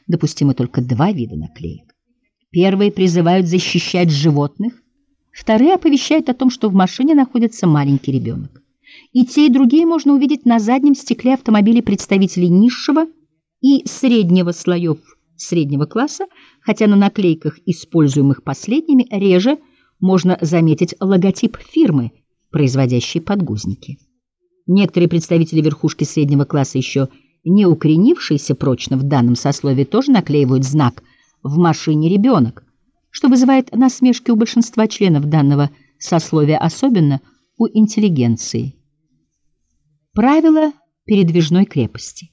допустимы только два вида наклеек. Первые призывают защищать животных, вторые оповещают о том, что в машине находится маленький ребенок. И те, и другие можно увидеть на заднем стекле автомобилей представителей низшего и среднего слоев среднего класса, хотя на наклейках, используемых последними, реже можно заметить логотип фирмы, производящей подгузники. Некоторые представители верхушки среднего класса, еще не укоренившиеся прочно в данном сословии, тоже наклеивают знак «В машине ребенок», что вызывает насмешки у большинства членов данного сословия, особенно у интеллигенции. Правило передвижной крепости.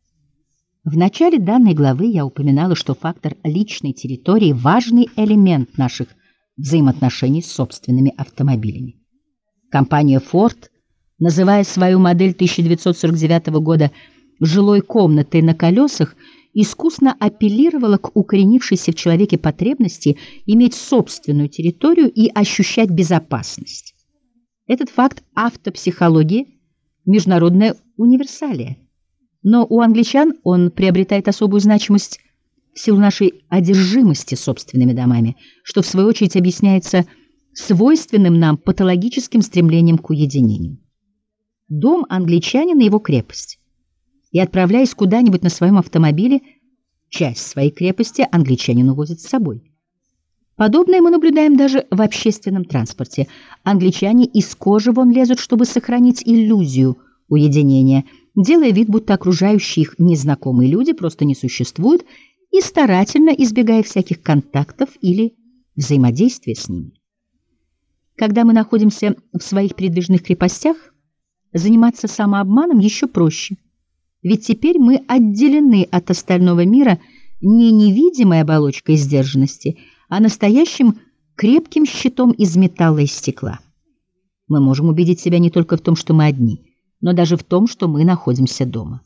В начале данной главы я упоминала, что фактор личной территории – важный элемент наших взаимоотношений с собственными автомобилями. Компания Ford, называя свою модель 1949 года жилой комнатой на колесах, искусно апеллировала к укоренившейся в человеке потребности иметь собственную территорию и ощущать безопасность. Этот факт автопсихологии – международная универсалия. Но у англичан он приобретает особую значимость в силу нашей одержимости собственными домами, что в свою очередь объясняется свойственным нам патологическим стремлением к уединению. Дом англичанина — его крепость. И, отправляясь куда-нибудь на своем автомобиле, часть своей крепости англичанин увозит с собой. Подобное мы наблюдаем даже в общественном транспорте. Англичане из кожи вон лезут, чтобы сохранить иллюзию уединения, делая вид, будто окружающие их незнакомые люди просто не существуют, и старательно избегая всяких контактов или взаимодействия с ними. Когда мы находимся в своих передвижных крепостях, заниматься самообманом еще проще. Ведь теперь мы отделены от остального мира не невидимой оболочкой сдержанности, а настоящим крепким щитом из металла и стекла. Мы можем убедить себя не только в том, что мы одни, но даже в том, что мы находимся дома.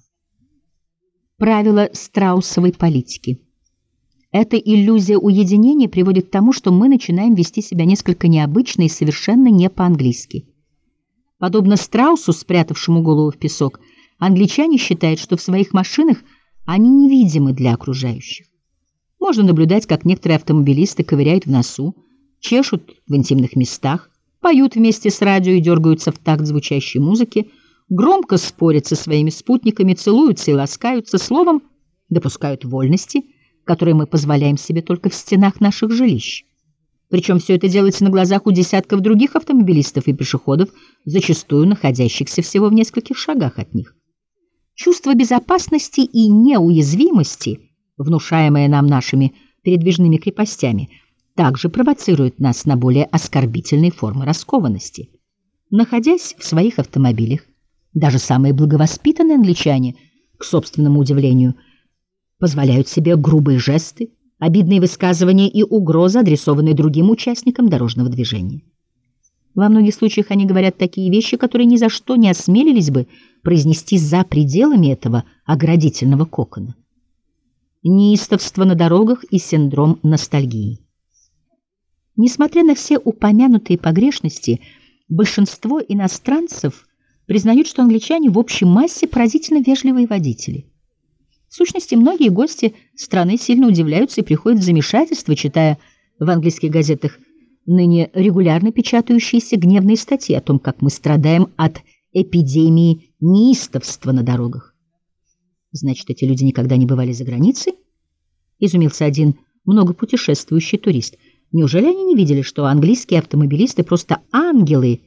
Правило страусовой политики. Эта иллюзия уединения приводит к тому, что мы начинаем вести себя несколько необычно и совершенно не по-английски. Подобно страусу, спрятавшему голову в песок, англичане считают, что в своих машинах они невидимы для окружающих. Можно наблюдать, как некоторые автомобилисты ковыряют в носу, чешут в интимных местах, поют вместе с радио и дергаются в такт звучащей музыки, громко спорят со своими спутниками, целуются и ласкаются, словом, допускают вольности, которые мы позволяем себе только в стенах наших жилищ. Причем все это делается на глазах у десятков других автомобилистов и пешеходов, зачастую находящихся всего в нескольких шагах от них. Чувство безопасности и неуязвимости, внушаемое нам нашими передвижными крепостями, также провоцирует нас на более оскорбительные формы раскованности. Находясь в своих автомобилях, даже самые благовоспитанные англичане, к собственному удивлению, позволяют себе грубые жесты, обидные высказывания и угрозы, адресованные другим участникам дорожного движения. Во многих случаях они говорят такие вещи, которые ни за что не осмелились бы произнести за пределами этого оградительного кокона. Неистовство на дорогах и синдром ностальгии. Несмотря на все упомянутые погрешности, большинство иностранцев признают, что англичане в общей массе поразительно вежливые водители. В сущности, многие гости страны сильно удивляются и приходят в замешательство, читая в английских газетах ныне регулярно печатающиеся гневные статьи о том, как мы страдаем от эпидемии неистовства на дорогах. Значит, эти люди никогда не бывали за границей? Изумился один многопутешествующий турист. Неужели они не видели, что английские автомобилисты просто ангелы